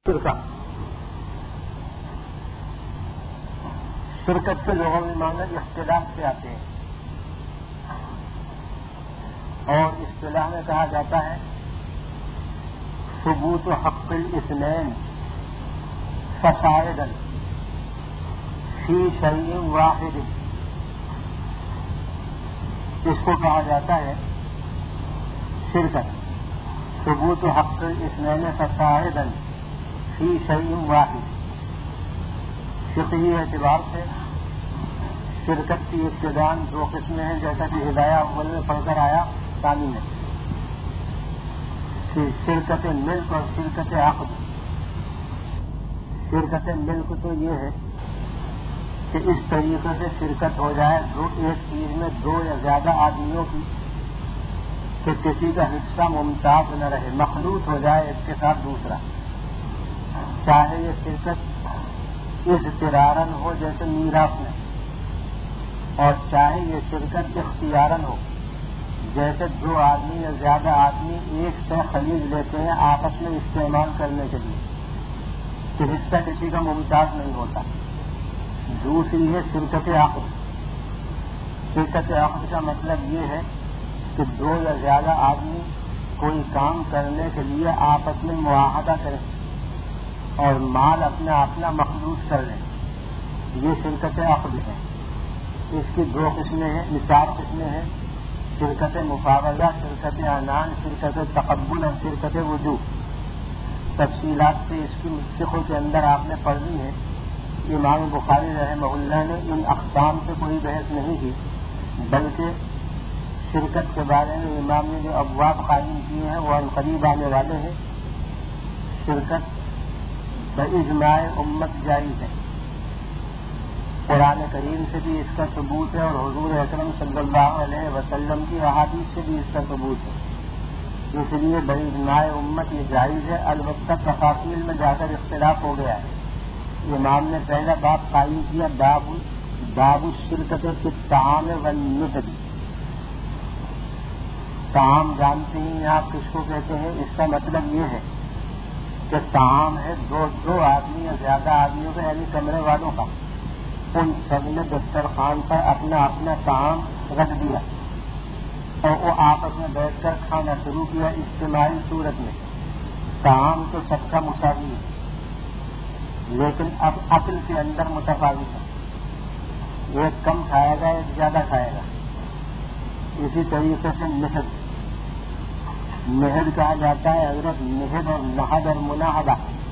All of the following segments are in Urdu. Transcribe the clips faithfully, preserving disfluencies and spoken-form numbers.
شرکت شرکت کے لوگوں میں معنی اختلاف سے آتے ہیں اور اصطلاح میں کہا جاتا ہے ثبوت حق الاثنین فصاعدا فی شیء واحد، اس کو کہا جاتا ہے شرکت، ثبوت حق الاثنین فصاعدا فی شیء واحد۔ فقہی اعتبار سے شرکت کی ابتداءً دو قسمیں ہیں، جیسا کہ ہدایہ اول میں پڑھ کر آیا ثانی میں، شرکت ملک اور شرکت عقد۔ شرکت ملک تو یہ ہے کہ اس طریقے سے شرکت ہو جائے دو ایک چیز میں دو یا زیادہ آدمیوں کی کہ کسی کا حصہ ممتاز نہ رہے، مخلوط ہو جائے ایک کے ساتھ دوسرا، چاہے یہ شرکت اضطراراً ہو جیسے میراث میں، اور چاہے یہ شرکت اختیاراً ہو جیسے دو آدمی یا زیادہ آدمی ایک سے خرید لیتے ہیں آپس میں استعمال کرنے کے لیے کہ حصہ کسی کا ممتاز نہیں ہوتا۔ دوسری ہے شرکت عقد۔ شرکت عقد کا مطلب یہ ہے کہ دو یا زیادہ آدمی کوئی کام کرنے کے لیے آپس میں معاہدہ کریں اور مال اپنا اپنا مخلوط کر لیں، یہ شرکت عقد ہے۔ اس کی دو قسمیں ہیں، چار قسمیں ہیں، شرکت مفاوضہ، شرکت عنان، شرکت تقبل اور شرکت وجوب۔ تفصیلات سے اس کی فقہ کے اندر آپ نے پڑھ لی ہے۔ امام بخاری رحمہ اللہ نے ان اقسام سے کوئی بحث نہیں کی، بلکہ شرکت کے بارے میں امام نے جو ابواب قائم کیے ہیں وہ عنقریب آنے والے ہیں۔ شرکت باجماع امت جائز ہے، قرآن کریم سے بھی اس کا ثبوت ہے اور حضور اکرم صلی اللہ علیہ وسلم کی احادیث سے بھی اس کا ثبوت ہے، اس لیے باجماع امت یہ جائز ہے۔ البتہ تفاصیل میں جا کر اختلاف ہو گیا ہے۔ امام نے پہلا باب قائم کیا، باب باب الشرکت فی الطعام والنسب۔ طعام جانتے ہیں آپ کس کو کہتے ہیں؟ اس کا مطلب یہ ہے کہ طعام ہے دو دو آدمی یا زیادہ آدمیوں کا، یعنی کمرے والوں کا، ان سب نے دسترخوان پر اپنا اپنا طعام رکھ دیا اور وہ آپس میں بیٹھ کر کھانا شروع کیا اجتماعی صورت میں۔ طعام تو سب کا مساوی ہے، لیکن اب عقل کے اندر متفاوت ہے، ایک کم کھائے گا ایک زیادہ کھائے گا۔ اسی طریقے سے نہد نہد کہا جاتا ہے، حضرت نہد اور نہد اور مناہدہ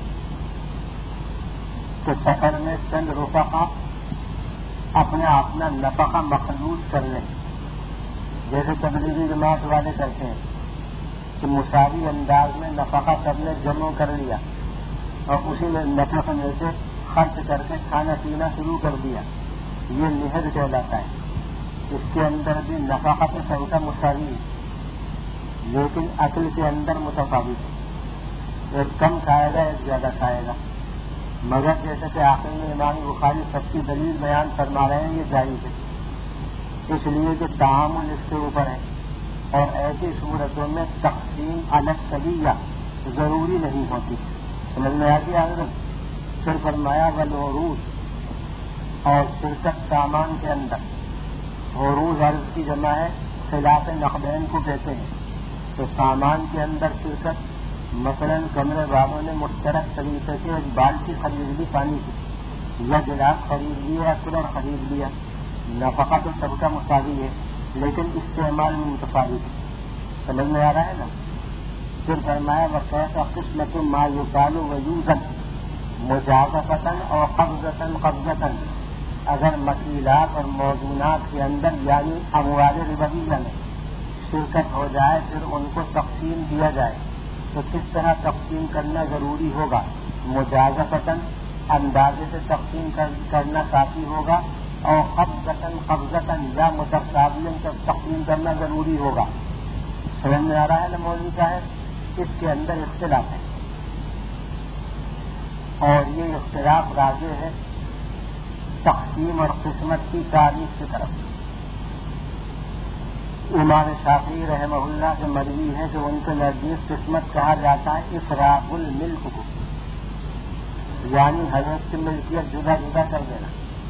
کہ سفر میں چند رفقا اپنا اپنا نفقہ مخلوط کر لیں، جیسے تبلیغی جماعت والے کرتے ہیں کہ مساوی انداز میں نفقہ سب نے جمع کر لیا اور اسی میں نفقہ میں سے خرچ کر کے کھانا پینا شروع کر دیا، یہ نہد کہلاتا ہے۔ اس کے اندر بھی نفقہ تو سب کا مساوی ہے، لیکن عقل کے اندر متفاوت ہے، ایک کم کھائے گا ایک زیادہ کھائے گا، مگر جیسے کہ آخر میں امام بخاری سب کی دلیل بیان فرما رہے ہیں یہ جائز ہے، اس لیے کہ تعامل اس کے اوپر ہے اور ایسی صورتوں میں تقسیم الگ سویہ ضروری نہیں ہوتی۔ سمجھ میں آ گیا حضرت؟ پھر فرمایا والعروض اور شرکت سامان کے اندر، عروض عرض کی جمع ہے، خلاف نقدین کو کہتے ہیں، تو سامان کے اندر شرکت مثلاً کمرے والوں نے مشترک طریقے سے ایک بالٹی خرید لی پانی کی، یا گلاس خرید لیا یا کولر خرید لیا، نفقہ تو سب کا مساوی ہے لیکن استعمال میں متفاوت ہے۔ سمجھ میں آ رہا ہے نا؟ پھر فرمایا وقت قسمت ما یقال ویوزن مجازفتاً اور قبضتاً قبضتاً، اگر مکیلات اور موزونات کے اندر یعنی اموال ربویہ میں شرکت ہو جائے پھر ان کو تقسیم دیا جائے تو کس طرح تقسیم کرنا ضروری ہوگا؟ مجازفتاً اندازے سے تقسیم کرنا کافی ہوگا، اور قبضتاً قبضتاً یا متقابلاً تقسیم کرنا ضروری ہوگا۔ سمجھ میں آ رہا ہے نا مولوی صاحب؟ اس کے اندر اختلاف ہے اور یہ اختلاف راجع ہے تقسیم اور قسمت کی تاریخ کی طرف۔ امام شافعی رحمہ اللہ سے مروی ہے کہ ان کے نزدیک قسمت کہا جاتا ہے افراغ الملک کو، یعنی حضرت کی ملکیت جدا جدا کر دینا.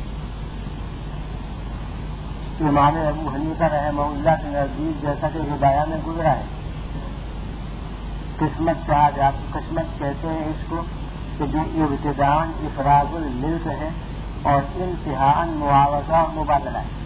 امام ابو حنیفہ رحمہ اللہ کے نزدیک جیسا کہ ہدایہ میں گزرا ہے قسمت کہا جاتی قسمت کہتے ہیں اس کو کہ جو ابتداءً افراد الملک ہے اور انتہاءً معاوضہ و مبادلہ ہے.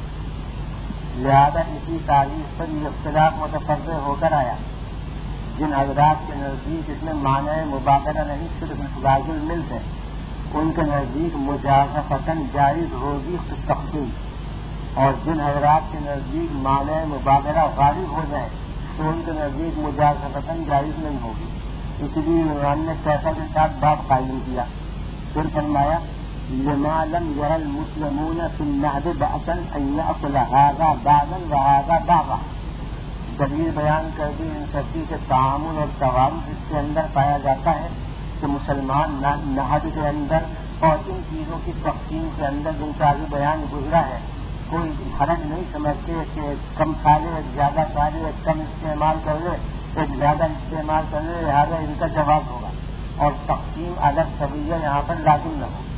لہذا اسی تعریف پر یہ اختلاف متفرع ہو کر آیا. جن حضرات کے نزدیک اس میں معنی مبادلہ نہیں صرف افراد الملک ہے ان کے نزدیک مجازفتاً جائز ہوگی تقسیم، اور جن حضرات کے نزدیک معنی مبادلہ غالب ہو جائے تو ان کے نزدیک مجازفتاً جائز نہیں ہوگی. اس لیے امام نے کیسا کے ساتھ باب قائم کیا. پھر فرمایا لما لم ير المسلمون في النهض بأسا ان يأكل هذا بعضا وهذا بعضا. دلیل بیان کر دی ان سبھی کے تعامل اور توارث اس کے اندر پایا جاتا ہے کہ مسلمان نہض کے اندر اور ان چیزوں کی تقسیم کے اندر جن کا آگے بیان گزرا ہے کوئی حرج نہیں سمجھتے کہ کم کھا لے ایک زیادہ کھا لے ایک کم استعمال کر لے ایک زیادہ استعمال کر لے، لہٰذا ان کا جواب ہوگا اور تقسیم الگ سویہ یہاں پر لازم نہ ہو.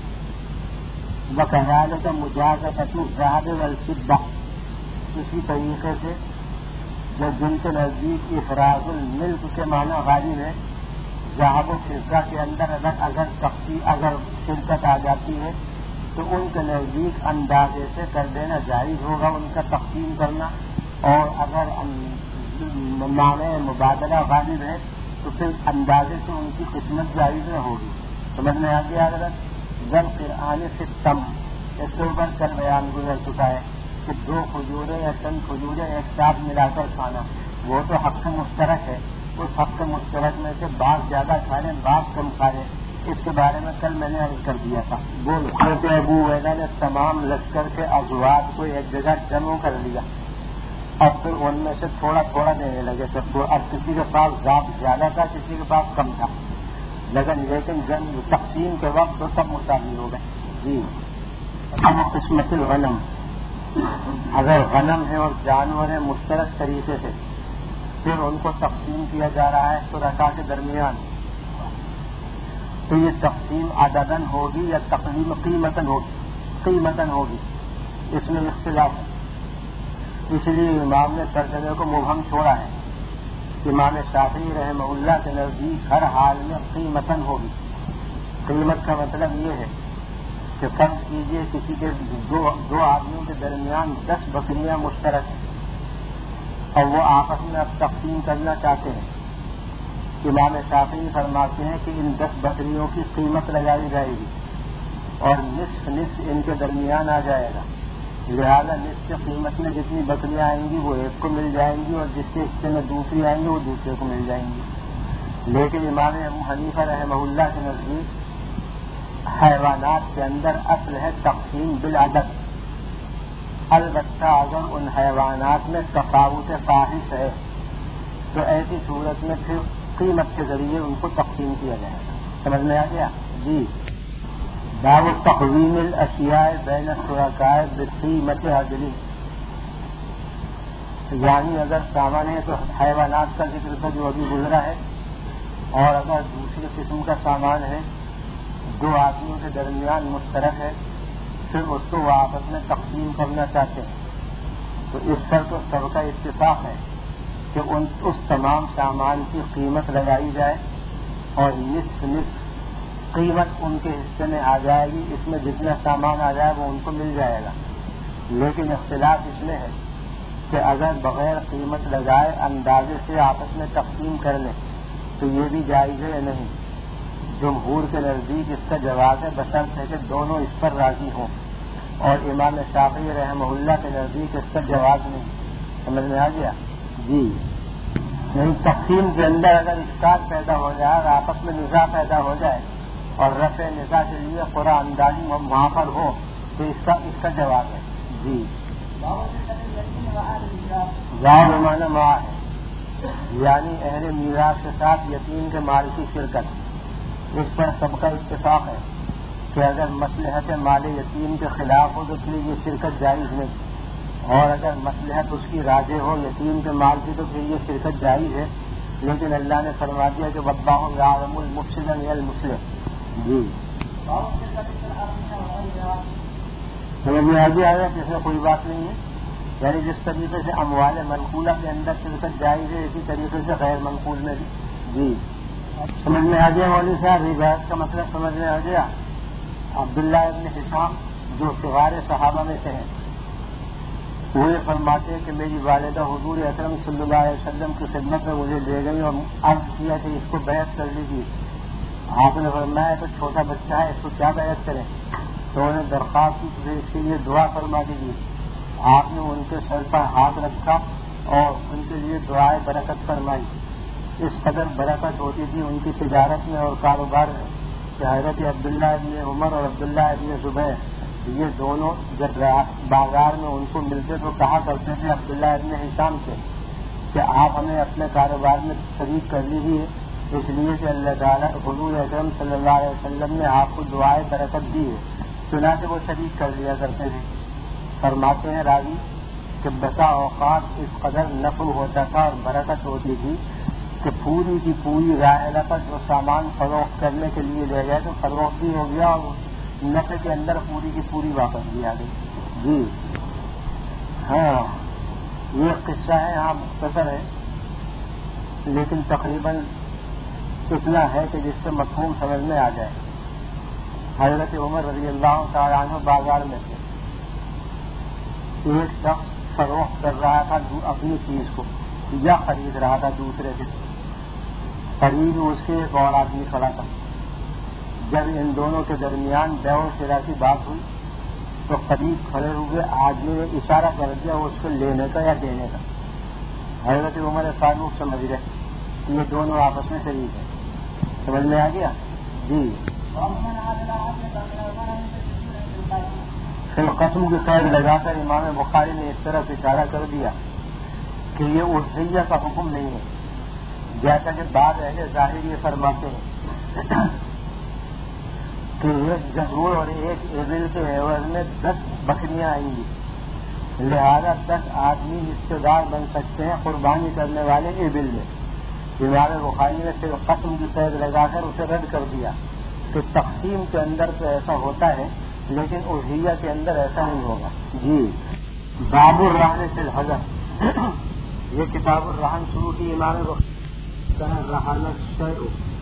وکذالک مجازفۃ الذهب والفضہ، اسی طریقے سے جو جن کے نزدیک افراد الملک کے معنی غالب ہے ذهب و فضہ کے اندر اگر اگر تقسیم اگر شرکت آ جاتی ہے تو ان کے نزدیک اندازے سے کر دینا جائز ہوگا ان کا تقسیم کرنا، اور اگر معنی مبادلہ غالب ہے تو پھر اندازے سے ان کی قسمت جائز نہ ہوگی. سمجھ میں آ گیا حضرت؟ جب قرآن سے تم اس کے اوپر کل بیان گزر چکا ہے کہ دو کھجوریں یا چند کھجوریں ایک ساتھ ملا کر کھانا وہ تو حق مشترک ہے، اس حق مشترک میں سے بعض زیادہ کھا لیں بعض کم کھا لیں، اس کے بارے میں کل میں نے عرض کر دیا تھا. حضرت ابو عبیدہ نے تمام لشکر کے ازواج کو ایک جگہ جمع کر لیا، اب پھر ان میں سے تھوڑا تھوڑا دینے لگے سب کو. اب کسی کے پاس ذات زیادہ تھا کسی کے پاس کم تھا، لیکن لیکن جنگ تقسیم کے وقت تو سب مساوی ہو گئے. جی اب قسمت الغنم، اگر غنم ہے اور جانور ہیں مشترک طریقے سے پھر ان کو تقسیم کیا جا رہا ہے شرکاء کے درمیان، تو یہ تقسیم عدداً ہوگی یا تقسیم قیمتاً ہوگی قیمتاً ہوگی اس میں اختلاف ہے. اس لیے امام نے ترجمے کو مبہم چھوڑا ہے. امام شافعی رحمہ اللہ کے نزدیک ہر حال میں قیمتاً ہوگی. قیمت کا مطلب یہ ہے کہ فرض کیجیے کسی کے دو دو آدمیوں کے درمیان دس بکریاں مشترک ہیں اور وہ آپس میں اب تقسیم کرنا چاہتے ہیں. امام شافعی فرماتے ہیں کہ ان دس بکریوں کی قیمت لگائی جائے گی اور نصف نصف ان کے درمیان آ جائے گا، لہذا نصف قیمت میں جتنی بکریاں آئیں گی وہ ایک کو مل جائیں گی اور جس کے حصے میں دوسری آئیں گی وہ دوسرے کو مل جائیں گی. لیکن امام ابو حنیفہ رحمہ اللہ کے نزدیک حیوانات کے اندر اصل ہے تقسیم بالعدد، البتہ اگر ان حیوانات میں تفاوت فاحش ہے تو ایسی صورت میں پھر قیمت کے ذریعے ان کو تقسیم کیا جائے گا. سمجھ میں آ گیا؟ جی. باب تقویم الاشیاء بین الشرکاء بقیمت عدلی، یعنی اگر سامان ہے تو حیوانات کا ذکر تو جو ابھی گزرا ہے، اور اگر دوسری قسم کا سامان ہے دو آدمیوں کے درمیان مشترک ہے پھر اس کو وہ آپس میں تقسیم کرنا چاہتے ہیں تو اس پر تو سب کا اتفاق ہے کہ ان اس تمام سامان کی قیمت لگائی جائے اور نصف نصف قیمت ان کے حصے میں آ جائے گی. اس میں جتنا سامان آ جائے وہ ان کو مل جائے گا. لیکن اختلاف اس میں ہے کہ اگر بغیر قیمت لگائے اندازے سے آپس میں تقسیم کر لیں تو یہ بھی جائز ہے یا نہیں. جمہور کے نزدیک اس کا جواز ہے بشرط ہے کہ دونوں اس پر راضی ہوں، اور امام شافعی رحمہ اللہ کے نزدیک اس کا جواز نہیں. سمجھ میں آ گیا؟ جی. نہیں، تقسیم کے اندر اگر اشکال پیدا ہو جائے اور آپس میں نزاع پیدا ہو جائے اور رفع نزاع کے لیے قرآن اندازی وہاں پر ہو تو اس کا اس کا جواب ہے. جی. غیر معنی ماں ہے یعنی اہل میراث کے ساتھ یتیم کے مال کی شرکت. اس پر سب کا اتفاق ہے کہ اگر مصلحت مال یتیم کے خلاف ہو تو پھر یہ شرکت جائز نہیں، اور اگر مصلحت اس کی راجح ہو یتیم کے مال کی تو پھر یہ شرکت جائز ہے. لیکن اللہ نے فرما دیا کہ واللہ یعلم المفسد من المصلح، جی سمجھ میں آگے آ گیا کہ اس میں کوئی بات نہیں ہے. یعنی جس طریقے سے اموال منقولہ کے اندر شرکت جائز ہے اسی طریقے سے غیر منقول میں بھی. جی سمجھ میں آ گیا مولوی صاحب, یہ بات کا مطلب سمجھ میں آ گیا. عبداللہ ابن حشام جو صغار صحابہ میں سے ہیں وہ یہ فرماتے ہیں کہ میری والدہ حضور اکرم صلی اللہ علیہ وسلم کی خدمت میں مجھے لے گئی اور عرض کیا کہ اس کو بیعت کر لیجیے. آپ نے فرمایا تو چھوٹا بچہ ہے اس کو کیا بیعت کریں, تو انہوں نے درخواست کی کہ اس کے لیے دعا فرما دیجیے. آپ نے ان کے سر پر ہاتھ رکھا اور ان کے لیے دعائیں برکت فرمائی. اس قدر برکت ہوتی تھی ان کی تجارت میں اور کاروبار میں کہ حضرت عبداللہ ابن عمر اور عبداللہ ابن زبیر یہ دونوں جب بازار میں ان کو ملتے تو کہا کرتے تھے عبداللہ ابن حشام سے کہ آپ ہمیں اپنے کاروبار میں شریک کر لیجیے, اس لیے کہ اللہ تعالیٰ حضور اکرم صلی اللہ علیہ وسلم نے آپ کو دعائیں برکت دی ہے, چنانچہ وہ شریک کر لیا کرتے ہیں. فرماتے ہیں راوی کہ بسا اوقات اس قدر نفع ہوتا تھا اور برکت ہوتی تھی کہ پوری کی پوری راحلہ پر جو سامان فروخت کرنے کے لیے لے گئے تو فروخت بھی ہو گیا اور نفع کے اندر پوری کی پوری واپس بھی آ گئی. جی ہاں یہ قصہ ہے, یہاں مختصر ہے لیکن تقریباً اتنا ہے کہ جس سے مفہوم سمجھ میں آ جائے. حضرت عمر رضی اللہ تعالیٰ عنہ بازار میں تھے. ایک شخص فروخت کر رہا تھا اپنی چیز کو یا خرید رہا تھا دوسرے سے. قریب اس کے ایک اور آدمی کھڑا تھا. جب ان دونوں کے درمیان بیع و شراء کی بات ہوئی تو قریب کھڑے ہوئے آدمی نے اشارہ کر دیا اس کو لینے کا یا دینے کا. حضرت عمر فاروق سمجھ گئے کہ یہ دونوں آپس میں شریک ہیں. سمجھ میں آ گیا. جی قسم کی قید لگا کر امام بخاری نے اس طرح اشارہ کر دیا کہ یہ اضحیہ کا حکم نہیں ہے, جیسا کہ بعض اہل ظاہر یہ فرماتے ہیں کہ ایک جزور اور ایک ایبل کے عوض میں دس بکریاں آئیں گی, لہذا دس آدمی رشتے دار بن سکتے ہیں قربانی کرنے والے ایبل میں. امام بخاری نے صرف قسم کی قید لگا کر اسے رد کر دیا کہ تقسیم کے اندر تو ایسا ہوتا ہے لیکن اضحیہ کے اندر ایسا نہیں ہوگا. جی باب الرہن فی الحجر, یہ کتاب الرہن شروع کی امام رہن الشیء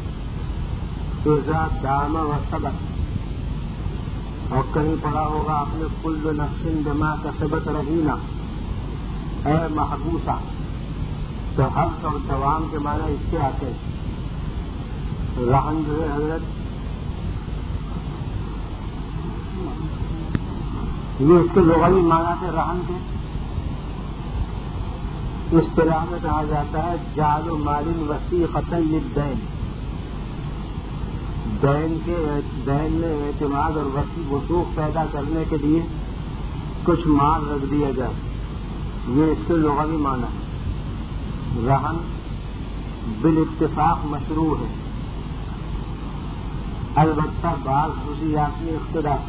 اذا دام و سبق, اور کہیں پڑھا ہوگا آپ نے کل نفس بما کسبت رہینا اے محبوسہ, تو حبس اور دوام کے معنی اس کے آتے ہیں. رہن جو ہے حضرت یہ اس کے لغوی معنی سے رہن کے اصطلاح میں کہا جاتا ہے جعل مال وثیقۃ للدین, دین کے دین میں اعتماد اور وثوق پیدا کرنے کے لیے کچھ مال رکھ دیا جائے, یہ اس کے لغوی معنی ہے. رہن بالاتفاق مشروع ہے, البتہ بعض خصوصیاتی اختلاف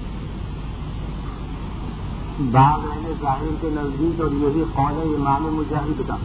بعض اہل ظاہر کے نزدیک اور یہی قول امام مجاہد کا,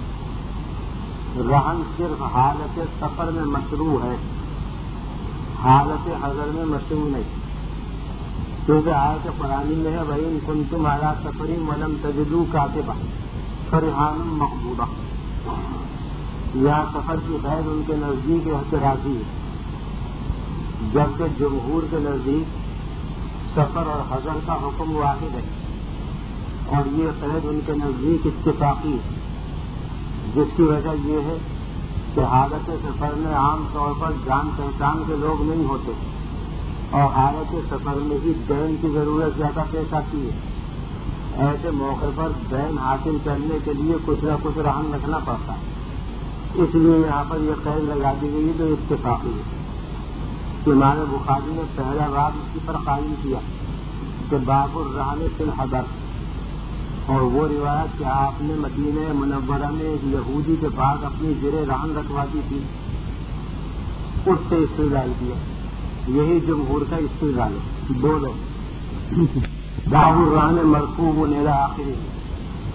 رہن صرف حالت سفر میں مشروع ہے, حالت حضر میں مشروع نہیں, کیونکہ آیت قرآنی میں ہے وَإِن كُنتُمْ عَلَىٰ سَفَرٍ وَلَمْ تَجِدُوا كَاتِبًا فَرِهَانٌ مَقْبُوضَةٌ. یہاں سفر کی قید ان کے نزدیک احتراجی ہے, جبکہ جمہور کے نزدیک سفر اور حضر کا حکم واحد ہے, اور یہ قید ان کے نزدیک اتفاقی ہے, جس کی وجہ یہ ہے کہ حالت سفر میں عام طور پر جان پہچان کے لوگ نہیں ہوتے, اور حالت سفر میں ہی دین کی ضرورت زیادہ پیش آتی ہے. ایسے موقع پر دین حاصل کرنے کے لیے کچھ نہ کچھ رہن رکھنا پڑتا ہے, اس لیے یہاں پر یہ قید لگا دی گئی جو اتفاقی ہے. امام بخاری نے پہلا باب اسی پر قائم کیا کہ باب الرہن فی الحضر, اور وہ روایت کہ آپ نے مدینہ منورہ میں ایک یہودی کے پاس اپنی زر رہن رکھوا دی تھی, اس سے استدلال کیا. یہی جمہور کا استدلال ہے. دو لوگ باب الرہن مرفوع الی آخری,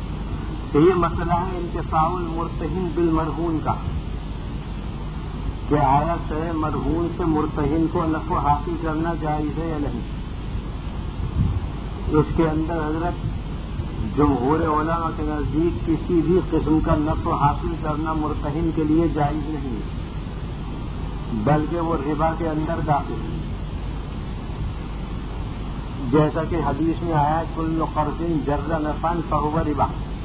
تو یہ مسئلہ ہے انتفاع المرتہن بالمرہون کا, کہ آیا شے مرہون سے مرتہن کو نفع حاصل کرنا جائز ہے یا نہیں. اس کے اندر حضرت جمہور علماء کے نزدیک کسی بھی قسم کا نفع حاصل کرنا مرتہن کے لیے جائز نہیں ہے، بلکہ وہ ربا کے اندر داخل ہے. جیسا کہ حدیث میں آیا کل قرض جر نفعا فہو ربا.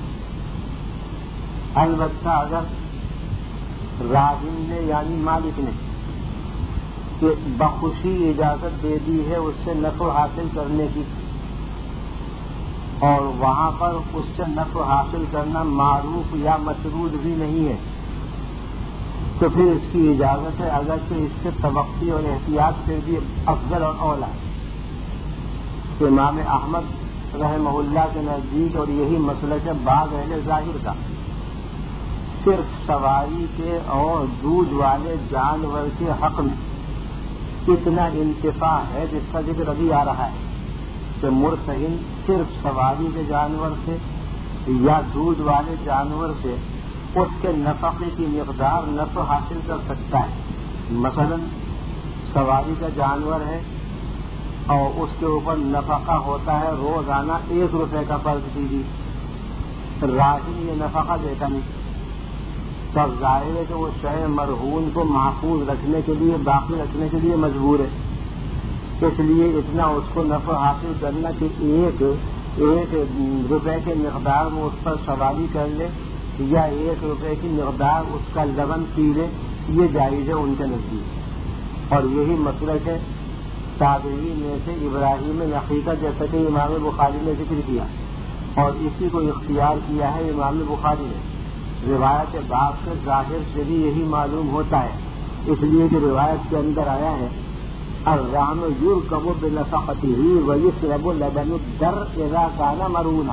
البتہ اگر راہن نے یعنی مالک نے کہ بخوشی اجازت دے دی ہے اس سے نفع حاصل کرنے کی، اور وہاں پر اس سے نفع حاصل کرنا معروف یا مشروط بھی نہیں ہے، تو پھر اس کی اجازت ہے، اگرچہ اس سے توقع اور احتیاط سے بھی افضل اور اولا. امام احمد رحمہ اللہ کے نزدیک اور یہی مسلک ہے بعض اہل ظاہر کا، صرف سواری کے اور دودھ والے جانور کے حق میں اتنا انتفاع ہے جس کا ذکر ابھی آ رہا ہے کہ مرتہن صرف سواری کے جانور سے یا دودھ والے جانور سے اس کے نفقے کی مقدار نفع حاصل کر سکتا ہے. مثلا سواری کا جانور ہے اور اس کے اوپر نفقہ ہوتا ہے روزانہ ایک روپے کا فرض کیجیے، راہن یہ نفقہ دیتا نہیں، تب ظاہر ہے کہ وہ شے مرہون کو محفوظ رکھنے کے لیے باقی رکھنے کے لیے مجبور ہے. اس لیے اتنا اس کو نفع حاصل کرنا کہ ایک ایک روپے کے مقدار میں اس پر سواری کر لے یا ایک روپے کی مقدار اس کا لبن پی لے، یہ جائز ہے ان کے نزدیک. اور یہی مسلک ہے تابعین میں سے ابراہیم نخعی، جیسا کہ امام بخاری نے ذکر کیا، اور اسی کو اختیار کیا ہے امام بخاری نے. روایت باب کے ظاہر سے بھی یہی معلوم ہوتا ہے، اس لیے کہ روایت کے اندر آیا ہے الرہن یرکب بنفقتہ ویشرب لبن الدر اذا کان مرہونا.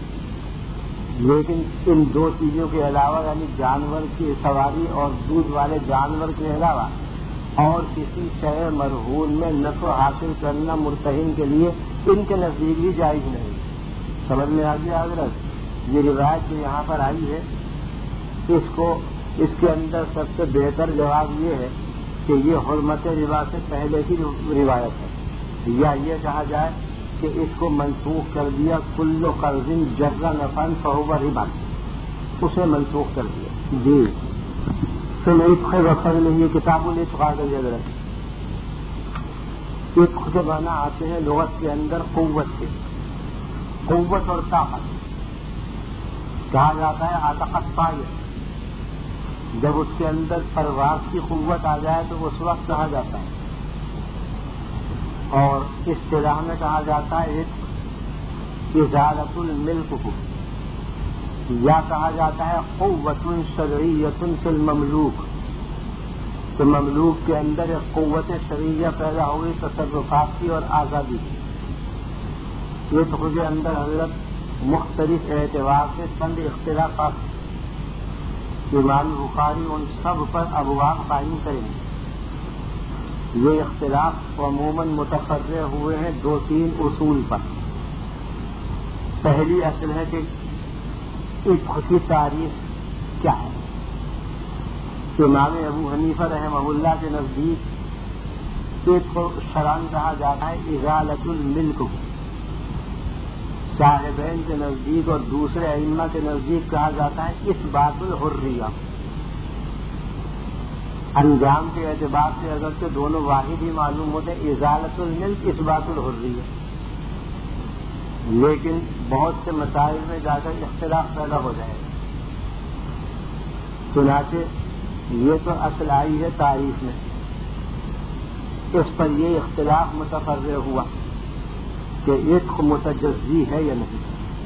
لیکن ان دو چیزوں کے علاوہ یعنی جانور کی سواری اور دودھ والے جانور کے علاوہ اور کسی شے مرہون میں نفع حاصل کرنا مرتہن کے لیے ان کے نزدیک بھی جائز نہیں. سمجھ میں آ گیا حضرت؟ یہ روایت جو یہاں پر آئی ہے اس کو اس کے اندر سب سے بہتر جواب یہ ہے کہ یہ حرمت ربا سے پہلے کی روایت ہے، یا یہ کہا جائے کہ اس کو منسوخ کر دیا کل قرض جر نفعا فہو ربا، اسے منسوخ کر دیا. جی فالعتق وفر میں یہ کتاب العتق آ گئی حضرت. عتق کے معنی آتے ہیں لغت کے اندر قوت کے، قوت اور طاقت. کہا جاتا ہے عتقت طائر، جب اس کے اندر پرواز کی قوت آ جائے تو اس وقت کہا جاتا ہے. اور اصطلاح میں کہا جاتا ہے ازالۃ الملک کو، یا کہا جاتا ہے قوت شرعیۃ فی المملوک، تو مملوک کے اندر ایک قوت شرعیہ پیدا ہوئی تصرفات کی اور آزادی کی. یہ تو کے اندر حضرت مختلف اعتبار سے چند اختلافات، امام بخاری ان سب پر ابواب قائم کریں گے. یہ اختلاف عموماً متفرع ہوئے ہیں دو تین اصول پر. پہلی اصل ہے کہ عتق کی تعریف کیا ہے. امام ابو حنیفہ رحمہ اللہ کے نزدیک عتق کو شرعاً کہا جاتا ہے ازالۃ الملک، صاحبین کے نزدیک اور دوسرے ائمہ کے نزدیک کہا جاتا ہے اثبات الحریہ. انجام کے اعتبار سے اگرچہ دونوں واحد ہی معلوم ہوتے ہیں، ازالۃ الملک اثبات الحریہ، لیکن بہت سے مسائل میں جا کر اختلاف پیدا ہو جائے گا. چنانچہ یہ تو اصل آئی ہے تعریف میں، اس پر یہ اختلاف متفرع ہوا کہ عتق متجزی ہے یا نہیں.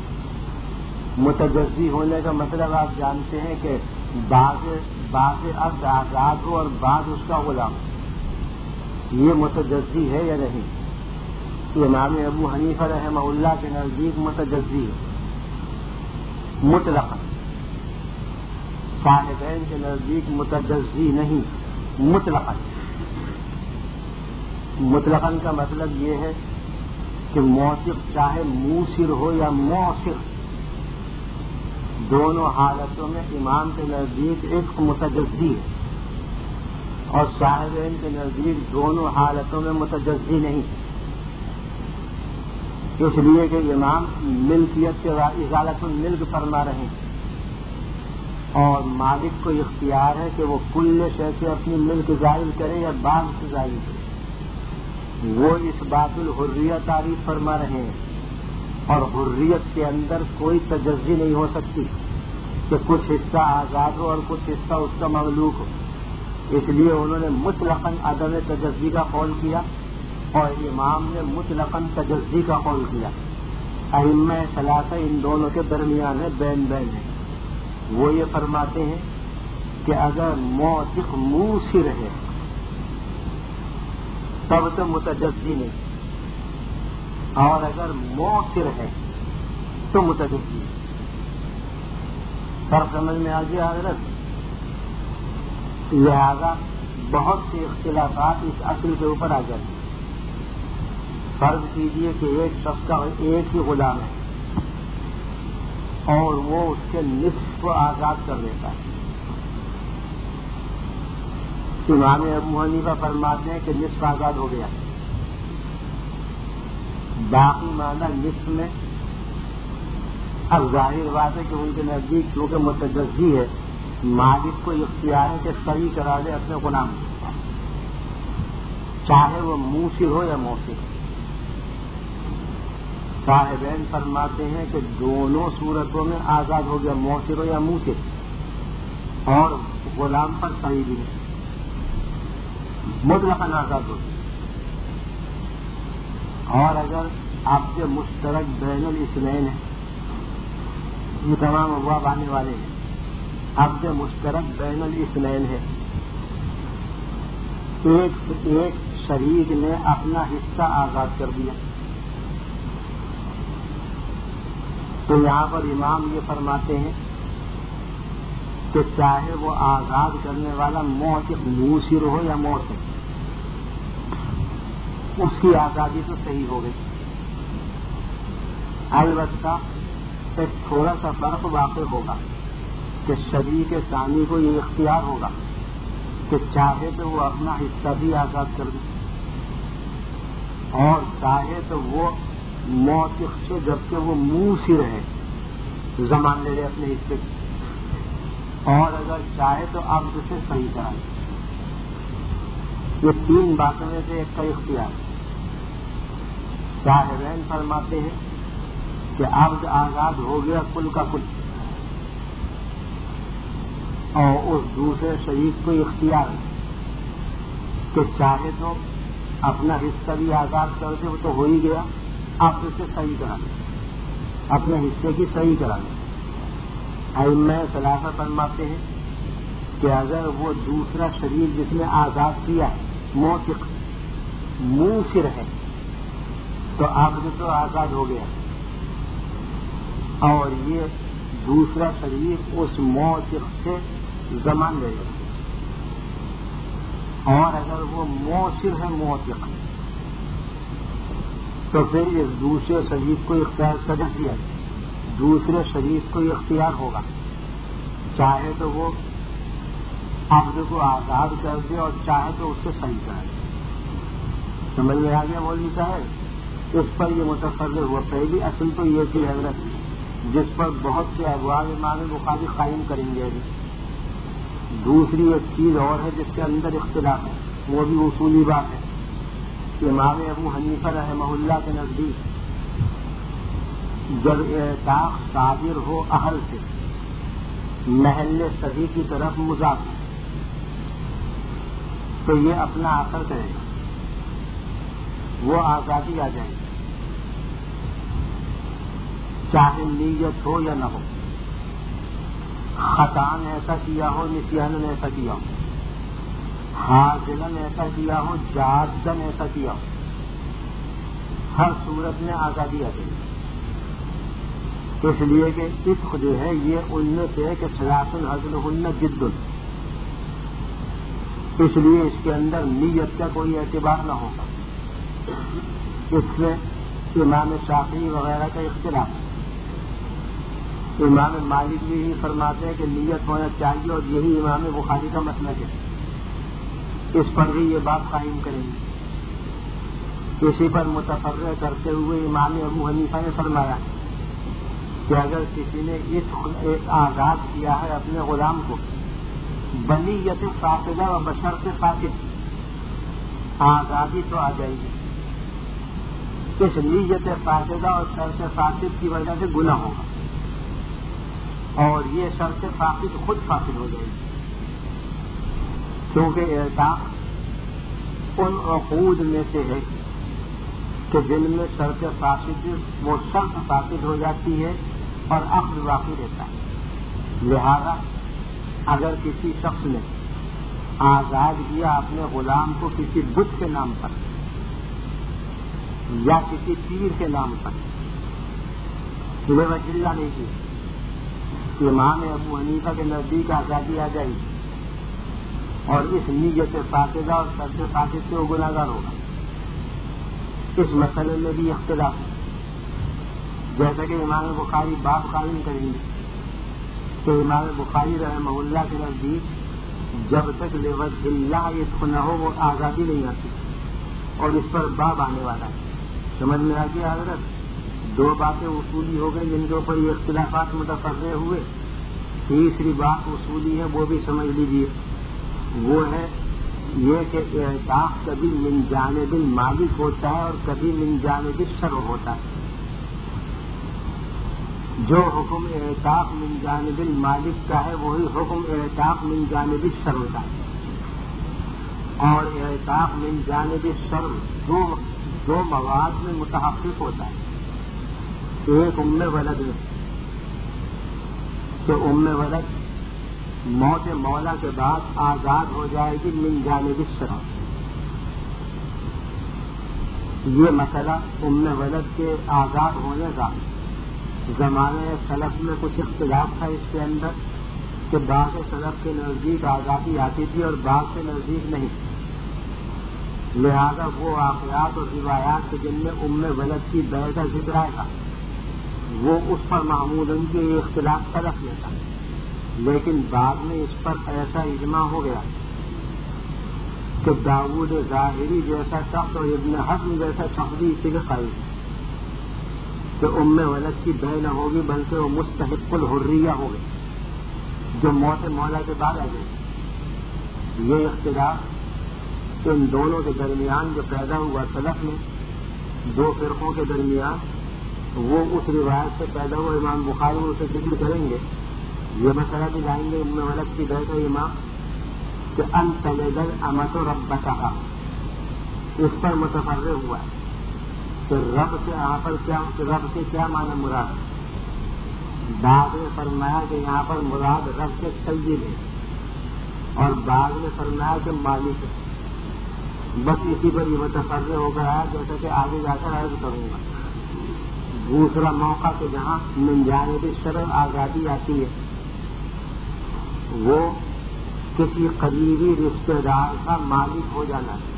متجزی ہونے کا مطلب آپ جانتے ہیں کہ بعض بعض عبد آزاد ہو اور بعض اس کا غلام. یہ متجزی ہے یا نہیں؟ امام ابو حنیفہ رحمہ اللہ کے نزدیک متجزی ہے مطلق، صاحبین کے نزدیک متجزی نہیں مطلقاً. مطلقاً کا مطلب یہ ہے کہ موثق چاہے موثر ہو یا موثر، دونوں حالتوں میں امام کے نزدیک عتق متجزی ہے. اور صاحبین کے نزدیک دونوں حالتوں میں متجزی نہیں، اس لیے کہ امام ملکیت کے ازالت الملک فرما رہے ہیں اور مالک کو اختیار ہے کہ وہ کل شے سے اپنی ملک ظاہر کرے یا بعض سے ظاہر کرے۔ وہ اس بات الحریت تعریف فرما رہے ہیں اور حریت کے اندر کوئی تجزی نہیں ہو سکتی کہ کچھ حصہ آزاد ہو اور کچھ حصہ اس کا مملوک ہو، اس لیے انہوں نے مطلقاً عدم تجزی کا قول کیا اور امام نے مطلقاً تجزی کا قول کیا۔ ائمہ ثلاثہ ان دونوں کے درمیان ہے، بین بین ہے۔ وہ یہ فرماتے ہیں کہ اگر موثق موثر ہے تب تو متجزی نہیں، اور اگر موثر ہے تو متجزی ہے۔ فرق سمجھ میں آ گیا حضرت؟ لہذا بہت سے اختلافات اس اصل کے اوپر آ جاتے ہیں۔ فرض کیجئے کہ ایک شخص کا ایک ہی غلام ہے اور وہ اس کے نصف کو آزاد کر دیتا ہے۔ امام ابو حنیفہ فرماتے ہیں کہ نصف آزاد ہو گیا، باقی مانا نصف میں اب ظاہر بات ہے کہ ان کے نزدیک کیونکہ متجزی ہے، مالک کو اختیار ہے کہ صحیح کرا دے اپنے غلام کو، چاہے وہ موثر ہو یا موثر۔ صاحبین فرماتے ہیں کہ دونوں صورتوں میں آزاد ہو گیا، موثر ہو یا موثر، اور غلام پر صحیح بھی ہے، مطلقاً آزاد ہو گیا۔ اور اگر آپ کے مشترک بین الاثنین ہیں، یہ تمام ابواب آنے والے ہیں، عبد مشترک بین الاثنین ہے، ایک ایک شریک نے اپنا حصہ آزاد کر دیا، تو یہاں پر امام یہ فرماتے ہیں کہ چاہے وہ آزاد کرنے والا موثق موثر ہو یا موثق، اس کی آزادی تو صحیح ہو گئی۔ البتہ ایک تھوڑا سا فرق واقع ہوگا کہ شریک ثانی کو یہ اختیار ہوگا کہ چاہے تو وہ اپنا حصہ بھی آزاد کر دے اور چاہے تو وہ موثق سے جبکہ وہ موثر ہے زمان لے لے اپنے حصے کی، اور اگر چاہے تو عبد سے صحیح کرا لے۔ یہ تین باتوں میں سے ایک کا اختیار ہے۔ صاحبین فرماتے ہیں کہ عبد آزاد ہو گیا کل کا کل، اور اس دوسرے شریک کو اختیار ہے کہ چاہے تو اپنا حصہ بھی آزاد کر دے، وہ تو ہو ہی گیا، آپ اسے صحیح کرا دیں، اپنے حصے کی صحیح کرا دیں۔ ائمہ ثلاثہ فرماتے ہیں کہ اگر وہ دوسرا شریک جس نے آزاد کیا ہے موثق موثر ہے تو عبد تو آزاد ہو گیا، اور یہ دوسرا شریک اس موثق سے ضمان لے گا، اور اگر وہ موثر ہے موثق تو پھر اس دوسرے شریک کو اختیار کر دیا، دوسرے شریک کو اختیار ہوگا، چاہے تو وہ عبد کو آزاد کر دے اور چاہے تو اس سے صحیح کرا دے۔ سمجھ میں آ گیا مولوی صاحب؟ اس پر یہ متفرق ہوا۔ پہلی اصل تو یہ تھی حضرت، جس پر بہت سے ابواب امام بخاری قائم کریں گے ابھی۔ دوسری ایک چیز اور ہے جس کے اندر اختلاف ہے، وہ بھی اصولی بات ہے کہ امام ابو حنیفہ رحمہ اللہ کے نزدیک جب اعتاق صادر ہو اہل سے محل صحیح کی طرف مضاف تو یہ اپنا اثر کرے گا، وہ آزادی آ جائے گی، چاہے نیت ہو یا نہ ہو، خطا نے ایسا کیا ہو، نسیان نے ایسا کیا ہو، حاضلن ایسا کیا ہو، جادن ایسا کیا ہو، ہر صورت میں آزادی آ گئی۔ اس لیے کہ عتق جو ہے یہ ان میں سے ہے کہ ثلاث حضلہن جد، اس لیے اس کے اندر نیت کا کوئی اعتبار نہ ہوگا۔ اس میں امام شافعی وغیرہ کا اختلاف ہے۔ امام مالک بھی فرماتے ہیں کہ نیت ہونا چاہیے، اور یہی امام بخاری کا مسلک ہے اس پر بھی یہ بات قائم کریں گے. اسی پر متفرع کرتے ہوئے امام ابو حنیفہ نے فرمایا کہ اگر کسی نے اس آزاد کیا ہے اپنے غلام کو بنیت فاسدہ و بشرط فاسد، آزادی تو آ جائے گی، اس نیت فاسدہ اور شرط فاسد کی وجہ سے گناہ ہوگا، اور یہ شرط فاسد خود فاسد ہو جائے گی، کیونکہ اعتاق ان عقود میں سے ہے کہ جن میں شرط فاسد وہ شرط فاسد ہو جاتی ہے اور عقد باقی رہتا ہے. لہذا اگر کسی شخص نے آزاد کیا اپنے غلام کو کسی بت کے نام پر یا کسی پیر کے نام پر، یہ وجہ نہیں کی، امام ابو حنیفہ کے نزدیک آزادی آ جائے گی اور اس نیت فاسدہ اور شرط فاسد سے وہ گناہگار ہوگا. اس مسئلے میں بھی اختلاف ہے، جیسا کہ امام بخاری باب قائم کریں گے تو امام بخاری رحمہ اللہ کے نزدیک جب تک لوجہ اللہ یہ نہ ہو وہ آزادی نہیں آتی، اور اس پر باب آنے والا ہے. سمجھ میں آ گیا حضرت؟ دو باتیں اصولی ہو گئی جن کے اوپر یہ اختلافات متفرع ہوئے. تیسری بات اصولی ہے وہ بھی سمجھ لیجیے، وہ ہے یہ کہ اعتاق کبھی من جانب المالک ہوتا ہے اور کبھی من جانب الشرع ہوتا ہے. جو حکم اعتاق من جانب المالک کا ہے وہی حکم اعتاق من جانب الشرع کا ہے، اور اعتاق من جانب الشرع دو دو مواد میں متحقق ہوتا ہے. ایک ام ولد میں کہ ام ولد موت مولا کے بعد آزاد ہو جائے گی من جانب الشرع. یہ مسئلہ ام ولد کے آزاد ہونے کا زمانے سلف میں کچھ اختلاف تھا اس کے اندر کہ بعض سلف کے نزدیک آزادی آتی تھی اور بعض کے نزدیک نہیں. لہذا وہ واقعات اور روایات کے جن میں ام ولد کی بیع کا ذکر آئے گا وہ اس پر معمولاً کے اختلاف سلف میں تھا، لیکن بعد میں اس پر ایسا اجماع ہو گیا کہ داؤد ظاہری جیسا شخص اور ابن حزم جیسا شخص بھی اسی کے قائل کہ ام ولد کی بیع نہ ہوگی بلکہ وہ مستحق الحریہ ہوگی جو موت مولا کے بعد آ گئی. یہ اختلاف ان دونوں کے درمیان جو پیدا ہوا سلف میں دو فرقوں کے درمیان، وہ اس روایت سے پیدا ہوا. امام بخاری میں اسے ذکر کریں گے، یہ مسئلہ بھی لائیں گے ام ولد کی بیع کا امام کہ ان تلد الامۃ ربتہا، اس پر متفرع ہوا ہے کہ رب سے یہاں پر کیا رب سے کیا معنی مراد ہے. بعد میں فرمایا کہ یہاں پر مراد رب سے سید ہے اور بعد میں فرمایا کہ مالک ہے. بس اسی پر یہ متفرع ہو گیا ہے جیسا کہ آگے جا کر عرض کروں گا. دوسرا موقع کہ جہاں من جانب الشرع آزادی آتی ہے وہ کسی قریبی رشتے دار کا مالک ہو جانا ہے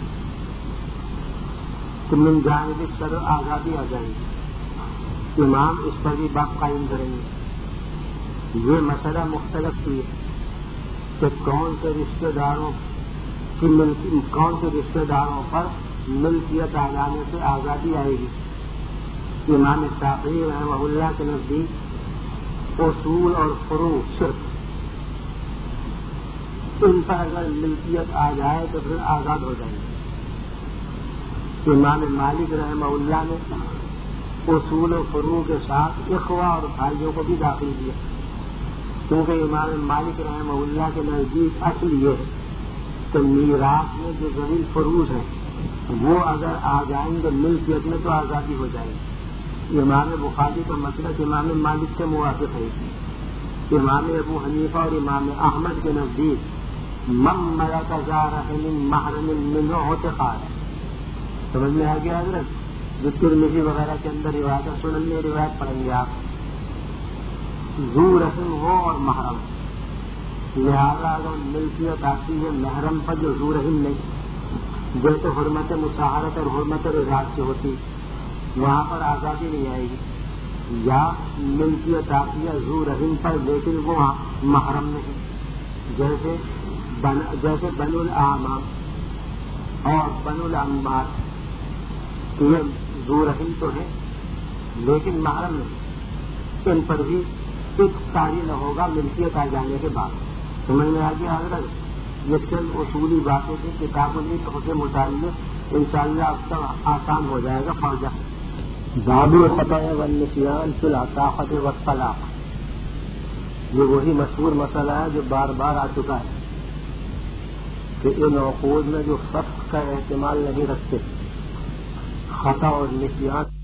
تو من جانب الشرع آزادی آ جائے گی. امام اس پر بھی بات قائم کریں گے. یہ مسئلہ مختلف کی ہے کہ کون سے رشتے داروں کی کون سے رشتے داروں پر ملکیت آ جانے سے آزادی آئے گی. امام شافعی رحمہ اللہ کے نزدیک اصول اور فروع صرف ان پر اگر ملکیت آ جائے تو پھر آزاد ہو جائے گی. امام مالک رحمہ اللہ نے اصول و فروع کے ساتھ اخوہ اور بھائیوں کو بھی داخل کیا، کیونکہ امام مالک رحمہ اللہ کے نزدیک اصل یہ ہے کہ میراث میں جو ذریع فروض ہیں وہ اگر آ جائیں گے ملکیت میں تو آزادی ہو جائے گی. امام بخاری کا مسلک امام مالک سے موافق ہے. امام ابو حنیفہ اور امام احمد کے نزدیک من ملک ذا رحم محرم منہ اعتقاد ہے. سمجھ میں آ گیا حضرت؟ جو ترمذی وغیرہ کے اندر روایت سنن میں روایت پڑھیں گے آپ، ذو رحم ہو اور محرم، لہذا اگر ملکیت آتی ہے محرم پر جو ذو رحم نہیں، جیسے حرمت مشاہرت اور حرمت رضاعت سے ہوتی وہاں پر آزادی نہیں آئے گی، یا ملکیت آتی ہے ذو رحم پر لیکن وہ محرم نہیں، جیسے بن جیسے بنو الاعمام اور بنو العمار یہ ذو رحم تو ہے لیکن محرم نہیں، ان پر بھی طاری نہ ہوگا ملکیت آ جانے کے بعد. سمجھ میں آ گیا حضرت؟ یہ چند اصولی باتیں تھیں کتاب الفقہ کے متعلق، انشاءاللہ اب تک آسان ہو جائے گا فوجہ. باب الخطأ والنسیان فی العتاقۃ والطلاق، یہ وہی مشہور مسئلہ ہے جو بار بار آ چکا ہے کہ ان عقود میں جو فسخ کا احتمال نہیں رکھتے، خطا اور نسیان